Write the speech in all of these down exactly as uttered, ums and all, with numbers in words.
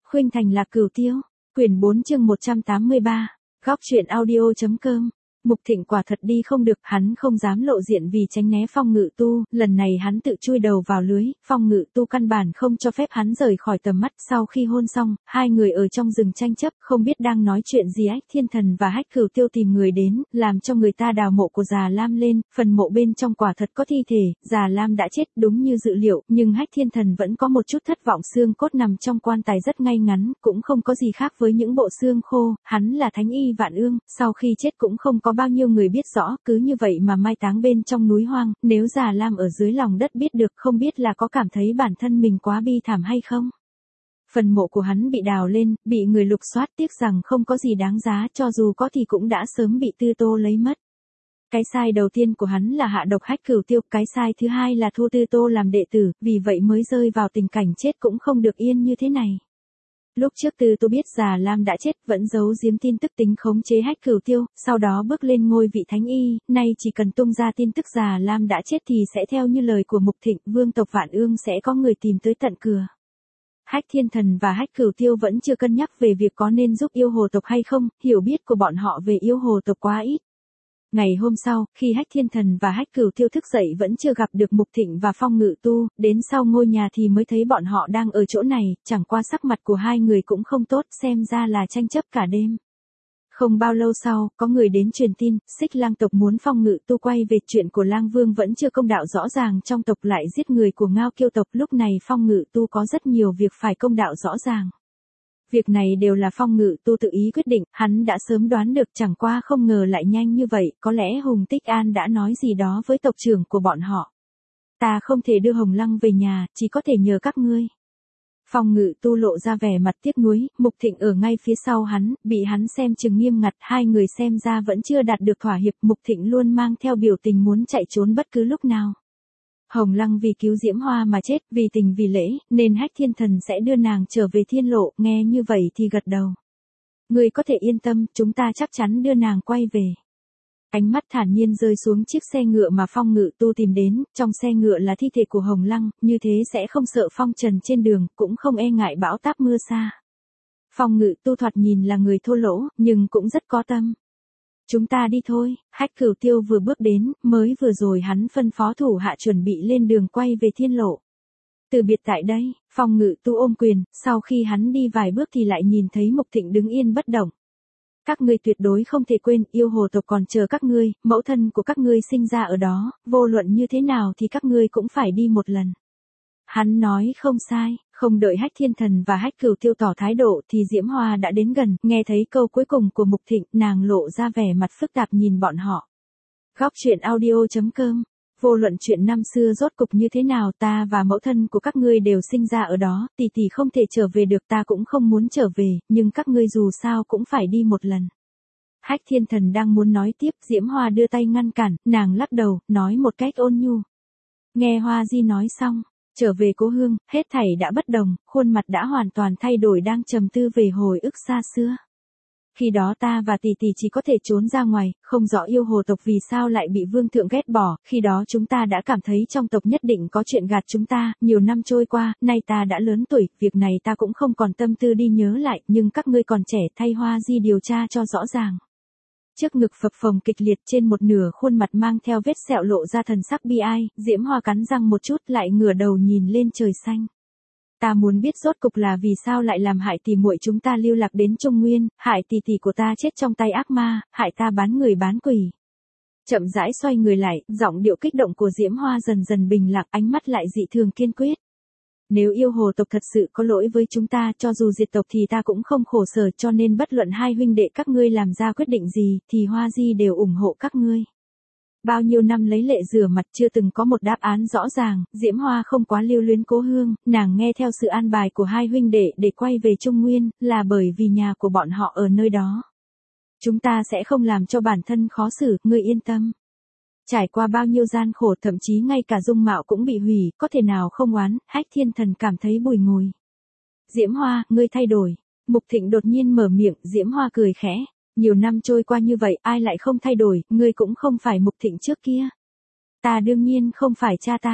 Khuynh Thành Lạc Cửu Tiêu, quyển bốn chương một trăm tám mươi ba, góc truyện audio.com. Mục Thịnh quả thật đi không được, hắn không dám lộ diện vì tránh né Phong Ngự Tu, lần này hắn tự chui đầu vào lưới, Phong Ngự Tu căn bản không cho phép hắn rời khỏi tầm mắt. Sau khi hôn xong, hai người ở trong rừng tranh chấp, không biết đang nói chuyện gì. Hách Thiên Thần và Hách Cửu Tiêu tìm người đến, làm cho người ta đào mộ của Già Lam lên, phần mộ bên trong quả thật có thi thể, Già Lam đã chết đúng như dự liệu, nhưng Hách Thiên Thần vẫn có một chút thất vọng, xương cốt nằm trong quan tài rất ngay ngắn, cũng không có gì khác với những bộ xương khô, hắn là thánh y vạn ương, sau khi chết cũng không có bao nhiêu người biết rõ, cứ như vậy mà mai táng bên trong núi hoang, nếu Già Lam ở dưới lòng đất biết được, không biết là có cảm thấy bản thân mình quá bi thảm hay không. Phần mộ của hắn bị đào lên, bị người lục soát, tiếc rằng không có gì đáng giá, cho dù có thì cũng đã sớm bị Tư Tô lấy mất. Cái sai đầu tiên của hắn là hạ độc Hách Cửu Tiêu, cái sai thứ hai là thu Tư Tô làm đệ tử, vì vậy mới rơi vào tình cảnh chết cũng không được yên như thế này. Lúc trước Tư Tô biết Già Lam đã chết, vẫn giấu giếm tin tức tính khống chế Hách Cửu Tiêu, sau đó bước lên ngôi vị thánh y, nay chỉ cần tung ra tin tức Già Lam đã chết thì sẽ theo như lời của Mục Thịnh, vương tộc Vạn Ương sẽ có người tìm tới tận cửa. Hách Thiên Thần và Hách Cửu Tiêu vẫn chưa cân nhắc về việc có nên giúp yêu hồ tộc hay không, hiểu biết của bọn họ về yêu hồ tộc quá ít. Ngày hôm sau, khi Hách Thiên Thần và Hách Cửu Tiêu thức dậy vẫn chưa gặp được Mục Thịnh và Phong Ngự Tu, đến sau ngôi nhà thì mới thấy bọn họ đang ở chỗ này, chẳng qua sắc mặt của hai người cũng không tốt, xem ra là tranh chấp cả đêm. Không bao lâu sau, có người đến truyền tin, Xích Lang tộc muốn Phong Ngự Tu quay về, chuyện của Lang Vương vẫn chưa công đạo rõ ràng, trong tộc lại giết người của Ngao Kiêu tộc, lúc này Phong Ngự Tu có rất nhiều việc phải công đạo rõ ràng. Việc này đều là Phong Ngự Tu tự ý quyết định, hắn đã sớm đoán được, chẳng qua không ngờ lại nhanh như vậy, có lẽ Hùng Tích An đã nói gì đó với tộc trưởng của bọn họ. Ta không thể đưa Hồng Lăng về nhà, chỉ có thể nhờ các ngươi. Phong Ngự Tu lộ ra vẻ mặt tiếc nuối, Mục Thịnh ở ngay phía sau hắn, bị hắn xem chừng nghiêm ngặt, hai người xem ra vẫn chưa đạt được thỏa hiệp, Mục Thịnh luôn mang theo biểu tình muốn chạy trốn bất cứ lúc nào. Hồng Lăng vì cứu Diễm Hoa mà chết, vì tình vì lễ, nên Hách Thiên Thần sẽ đưa nàng trở về thiên lộ, nghe như vậy thì gật đầu. Ngươi có thể yên tâm, chúng ta chắc chắn đưa nàng quay về. Ánh mắt thản nhiên rơi xuống chiếc xe ngựa mà Phong Ngự Tu tìm đến, trong xe ngựa là thi thể của Hồng Lăng, như thế sẽ không sợ phong trần trên đường, cũng không e ngại bão táp mưa xa. Phong Ngự Tu thoạt nhìn là người thô lỗ, nhưng cũng rất có tâm. Chúng ta đi thôi. Hách Cửu Tiêu vừa bước đến, mới vừa rồi hắn phân phó thủ hạ chuẩn bị lên đường quay về thiên lộ. Từ biệt tại đây, Phong Ngự Tu ôm quyền, sau khi hắn đi vài bước thì lại nhìn thấy Mục Thịnh đứng yên bất động. Các ngươi tuyệt đối không thể quên, yêu hồ tộc còn chờ các ngươi, mẫu thân của các ngươi sinh ra ở đó, vô luận như thế nào thì các ngươi cũng phải đi một lần. Hắn nói không sai, không đợi Hách Thiên Thần và Hách Cửu Tiêu tỏ thái độ thì Diễm Hoa đã đến gần, nghe thấy câu cuối cùng của Mục Thịnh, nàng lộ ra vẻ mặt phức tạp nhìn bọn họ. Góc truyện audio.com. Vô luận chuyện năm xưa rốt cục như thế nào, ta và mẫu thân của các ngươi đều sinh ra ở đó, tỷ tỷ không thể trở về được, ta cũng không muốn trở về, nhưng các ngươi dù sao cũng phải đi một lần. Hách Thiên Thần đang muốn nói tiếp, Diễm Hoa đưa tay ngăn cản, nàng lắc đầu, nói một cách ôn nhu. Nghe Hoa Di nói xong, trở về cố hương, hết thảy đã bất đồng, khuôn mặt đã hoàn toàn thay đổi, đang trầm tư về hồi ức xa xưa. Khi đó ta và tỷ tỷ chỉ có thể trốn ra ngoài, không rõ yêu hồ tộc vì sao lại bị vương thượng ghét bỏ, khi đó chúng ta đã cảm thấy trong tộc nhất định có chuyện gạt chúng ta, nhiều năm trôi qua, nay ta đã lớn tuổi, việc này ta cũng không còn tâm tư đi nhớ lại, nhưng các ngươi còn trẻ, thay Hoa Di điều tra cho rõ ràng. Trước ngực phập phồng kịch liệt, trên một nửa khuôn mặt mang theo vết sẹo lộ ra thần sắc bi ai, Diễm Hoa cắn răng một chút lại ngửa đầu nhìn lên trời xanh. Ta muốn biết rốt cục là vì sao lại làm hại tỷ muội chúng ta lưu lạc đến Trung Nguyên, hại tỷ tỷ của ta chết trong tay ác ma, hại ta bán người bán quỷ. Chậm rãi xoay người lại, giọng điệu kích động của Diễm Hoa dần dần bình lặng, ánh mắt lại dị thường kiên quyết. Nếu yêu hồ tộc thật sự có lỗi với chúng ta, cho dù diệt tộc thì ta cũng không khổ sở, cho nên bất luận hai huynh đệ các ngươi làm ra quyết định gì, thì Hoa Di đều ủng hộ các ngươi. Bao nhiêu năm lấy lệ rửa mặt chưa từng có một đáp án rõ ràng, Diễm Hoa không quá lưu luyến cố hương, nàng nghe theo sự an bài của hai huynh đệ để quay về Trung Nguyên, là bởi vì nhà của bọn họ ở nơi đó. Chúng ta sẽ không làm cho bản thân khó xử, ngươi yên tâm. Trải qua bao nhiêu gian khổ, thậm chí ngay cả dung mạo cũng bị hủy, có thể nào không oán, Hách Thiên Thần cảm thấy bùi ngùi. Diễm Hoa, ngươi thay đổi. Mục Thịnh đột nhiên mở miệng, Diễm Hoa cười khẽ. Nhiều năm trôi qua như vậy, ai lại không thay đổi, ngươi cũng không phải Mục Thịnh trước kia. Ta đương nhiên không phải cha ta.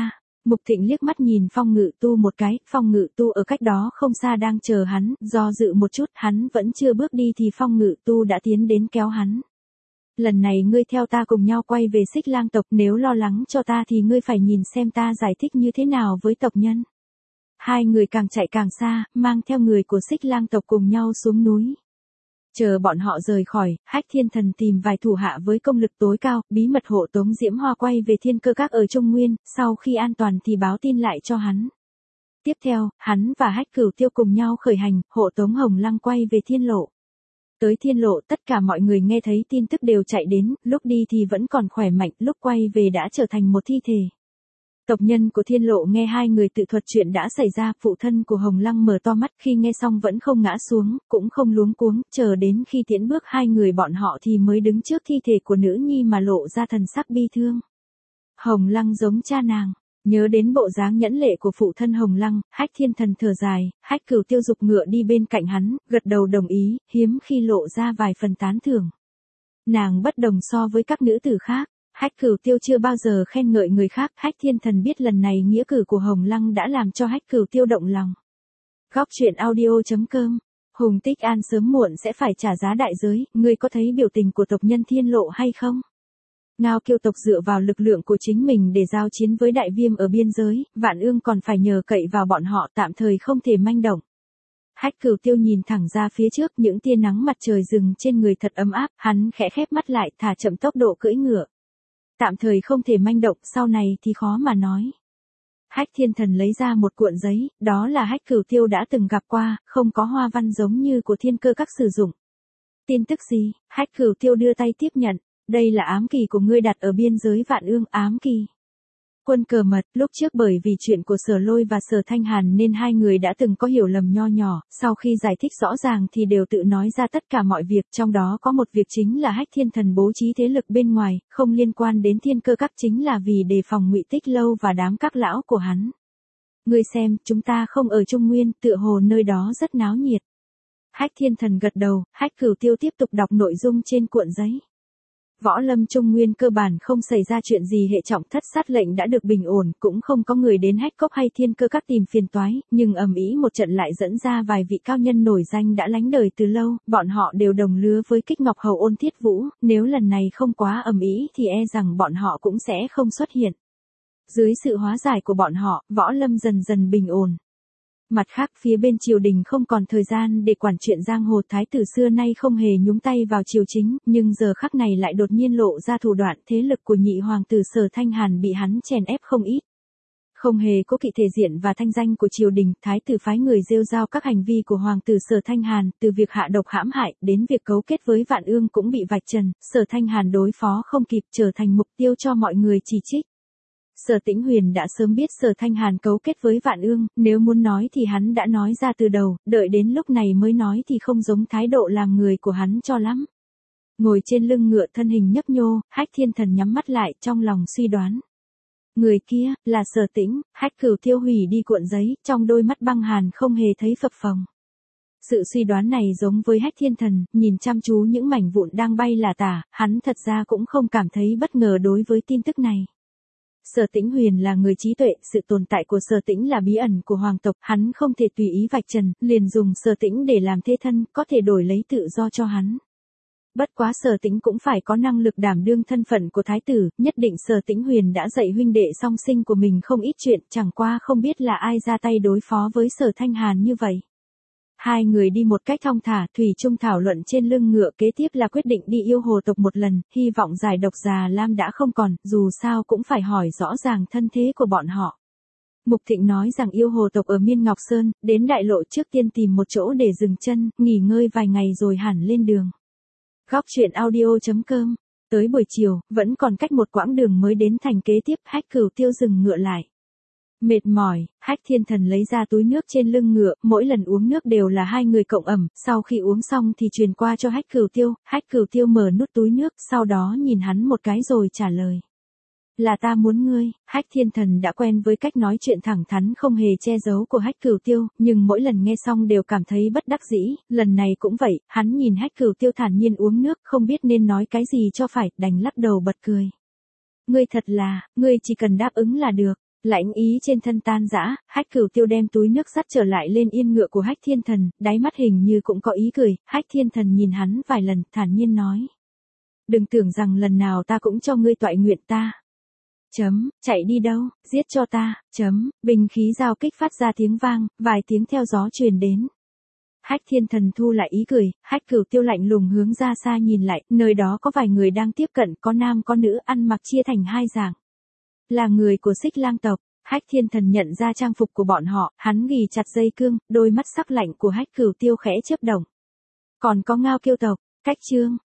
Mục Thịnh liếc mắt nhìn Phong Ngự Tu một cái, Phong Ngự Tu ở cách đó không xa đang chờ hắn, do dự một chút, hắn vẫn chưa bước đi thì Phong Ngự Tu đã tiến đến kéo hắn. Lần này ngươi theo ta cùng nhau quay về Xích Lang tộc, nếu lo lắng cho ta thì ngươi phải nhìn xem ta giải thích như thế nào với tộc nhân. Hai người càng chạy càng xa, mang theo người của Xích Lang tộc cùng nhau xuống núi. Chờ bọn họ rời khỏi, Hách Thiên Thần tìm vài thủ hạ với công lực tối cao, bí mật hộ tống Diễm Hoa quay về Thiên Cơ Các ở Trung Nguyên, sau khi an toàn thì báo tin lại cho hắn. Tiếp theo, hắn và Hách Cửu Tiêu cùng nhau khởi hành, hộ tống Hồng Lăng quay về Thiên Lộ. Tới Thiên Lộ, tất cả mọi người nghe thấy tin tức đều chạy đến, lúc đi thì vẫn còn khỏe mạnh, lúc quay về đã trở thành một thi thể. Tộc nhân của Thiên Lộ nghe hai người tự thuật chuyện đã xảy ra, phụ thân của Hồng Lăng mở to mắt, khi nghe xong vẫn không ngã xuống, cũng không luống cuống, chờ đến khi tiễn bước hai người bọn họ thì mới đứng trước thi thể của nữ nhi mà lộ ra thần sắc bi thương. Hồng Lăng giống cha nàng, nhớ đến bộ dáng nhẫn lệ của phụ thân Hồng Lăng, Hách Thiên Thần thở dài, Hách Cửu Tiêu dục ngựa đi bên cạnh hắn, gật đầu đồng ý, hiếm khi lộ ra vài phần tán thưởng. Nàng bất đồng so với các nữ tử khác. Hách Cửu Tiêu chưa bao giờ khen ngợi người khác, Hách Thiên Thần biết lần này nghĩa cử của Hồng Lăng đã làm cho Hách Cửu Tiêu động lòng. Góc truyện audio chấm com. Hùng Tích An sớm muộn sẽ phải trả giá đại giới, ngươi có thấy biểu tình của tộc nhân Thiên Lộ hay không? Ngao Kiêu tộc dựa vào lực lượng của chính mình để giao chiến với Đại Viêm ở biên giới, Vạn Ương còn phải nhờ cậy vào bọn họ, tạm thời không thể manh động. Hách Cửu Tiêu nhìn thẳng ra phía trước, những tia nắng mặt trời rừng trên người thật ấm áp, hắn khẽ khép mắt lại, thả chậm tốc độ cưỡi ngựa. Tạm thời không thể manh động, sau này thì khó mà nói. Hách Thiên Thần lấy ra một cuộn giấy, đó là Hách Cửu Tiêu đã từng gặp qua, không có hoa văn giống như của Thiên Cơ Các sử dụng. Tin tức gì? Hách Cửu Tiêu đưa tay tiếp nhận, đây là ám kỳ của ngươi đặt ở biên giới Vạn Ương, ám kỳ. Quân cờ mật, lúc trước bởi vì chuyện của Sở Lôi và Sở Thanh Hàn nên hai người đã từng có hiểu lầm nho nhỏ, sau khi giải thích rõ ràng thì đều tự nói ra tất cả mọi việc, trong đó có một việc chính là Hách Thiên Thần bố trí thế lực bên ngoài, không liên quan đến Thiên Cơ Các, chính là vì đề phòng Ngụy Tích Lâu và đám các lão của hắn. Ngươi xem, chúng ta không ở Trung Nguyên, tựa hồ nơi đó rất náo nhiệt. Hách Thiên Thần gật đầu, Hách Cửu Tiêu tiếp tục đọc nội dung trên cuộn giấy. Võ lâm Trung Nguyên cơ bản không xảy ra chuyện gì hệ trọng thất sát lệnh đã được bình ổn, cũng không có người đến Hách Cốc hay Thiên Cơ Các tìm phiền toái, nhưng ầm ĩ một trận lại dẫn ra vài vị cao nhân nổi danh đã lánh đời từ lâu, bọn họ đều đồng lứa với Kích Ngọc Hầu Ôn Thiết Vũ, nếu lần này không quá ầm ĩ thì e rằng bọn họ cũng sẽ không xuất hiện. Dưới sự hóa giải của bọn họ, võ lâm dần dần bình ổn. Mặt khác, phía bên triều đình không còn thời gian để quản chuyện giang hồ, thái tử xưa nay không hề nhúng tay vào triều chính, nhưng giờ khắc này lại đột nhiên lộ ra thủ đoạn, thế lực của nhị hoàng tử Sở Thanh Hàn bị hắn chèn ép không ít. Không hề cố kỵ thể diện và thanh danh của triều đình, thái tử phái người rêu rao các hành vi của hoàng tử Sở Thanh Hàn, từ việc hạ độc hãm hại đến việc cấu kết với Vạn Ương cũng bị vạch trần, Sở Thanh Hàn đối phó không kịp, trở thành mục tiêu cho mọi người chỉ trích. Sở Tĩnh Huyền đã sớm biết Sở Thanh Hàn cấu kết với Vạn Ương, nếu muốn nói thì hắn đã nói ra từ đầu, đợi đến lúc này mới nói thì không giống thái độ làm người của hắn cho lắm. Ngồi trên lưng ngựa thân hình nhấp nhô, Hách Thiên Thần nhắm mắt lại trong lòng suy đoán. Người kia, là Sở Tĩnh, Hách Cửu Tiêu hủy đi cuộn giấy, trong đôi mắt băng hàn không hề thấy phập phồng. Sự suy đoán này giống với Hách Thiên Thần, nhìn chăm chú những mảnh vụn đang bay lả tả, hắn thật ra cũng không cảm thấy bất ngờ đối với tin tức này. Sở Tĩnh Huyền là người trí tuệ, sự tồn tại của Sở Tĩnh là bí ẩn của hoàng tộc, hắn không thể tùy ý vạch trần, liền dùng Sở Tĩnh để làm thế thân, có thể đổi lấy tự do cho hắn. Bất quá Sở Tĩnh cũng phải có năng lực đảm đương thân phận của thái tử, nhất định Sở Tĩnh Huyền đã dạy huynh đệ song sinh của mình không ít chuyện, chẳng qua không biết là ai ra tay đối phó với Sở Thanh Hàn như vậy. Hai người đi một cách thong thả, thủy chung thảo luận trên lưng ngựa, kế tiếp là quyết định đi yêu hồ tộc một lần, hy vọng giải độc già lam đã không còn, dù sao cũng phải hỏi rõ ràng thân thế của bọn họ. Mục Thịnh nói rằng yêu hồ tộc ở Miên Ngọc Sơn, đến đại lộ trước tiên tìm một chỗ để dừng chân, nghỉ ngơi vài ngày rồi hẳn lên đường. Góc truyện audio chấm com. Tới buổi chiều, vẫn còn cách một quãng đường mới đến thành kế tiếp, Hách Cửu Tiêu dừng ngựa lại. Mệt mỏi, Hách Thiên Thần lấy ra túi nước trên lưng ngựa, mỗi lần uống nước đều là hai người cộng ẩm, sau khi uống xong thì truyền qua cho Hách Cửu Tiêu, Hách Cửu Tiêu mở nút túi nước, sau đó nhìn hắn một cái rồi trả lời. Là ta muốn ngươi. Hách Thiên Thần đã quen với cách nói chuyện thẳng thắn không hề che giấu của Hách Cửu Tiêu, nhưng mỗi lần nghe xong đều cảm thấy bất đắc dĩ, lần này cũng vậy, hắn nhìn Hách Cửu Tiêu thản nhiên uống nước, không biết nên nói cái gì cho phải, đành lắc đầu bật cười. Ngươi thật là, ngươi chỉ cần đáp ứng là được. Lãnh ý trên thân tan rã, Hách Cửu Tiêu đem túi nước dắt trở lại lên yên ngựa của Hách Thiên Thần, đáy mắt hình như cũng có ý cười, Hách Thiên Thần nhìn hắn vài lần, thản nhiên nói. Đừng tưởng rằng lần nào ta cũng cho ngươi toại nguyện ta. Chấm, chạy đi đâu, giết cho ta, chấm, binh khí giao kích phát ra tiếng vang, vài tiếng theo gió truyền đến. Hách Thiên Thần thu lại ý cười, Hách Cửu Tiêu lạnh lùng hướng ra xa nhìn lại, nơi đó có vài người đang tiếp cận, có nam có nữ, ăn mặc chia thành hai dạng. Là người của Xích Lang tộc. Hách Thiên Thần nhận ra trang phục của bọn họ, hắn ghì chặt dây cương, đôi mắt sắc lạnh của Hách Cửu Tiêu khẽ chớp động. Còn có Ngao Kiêu tộc, Cách Chương,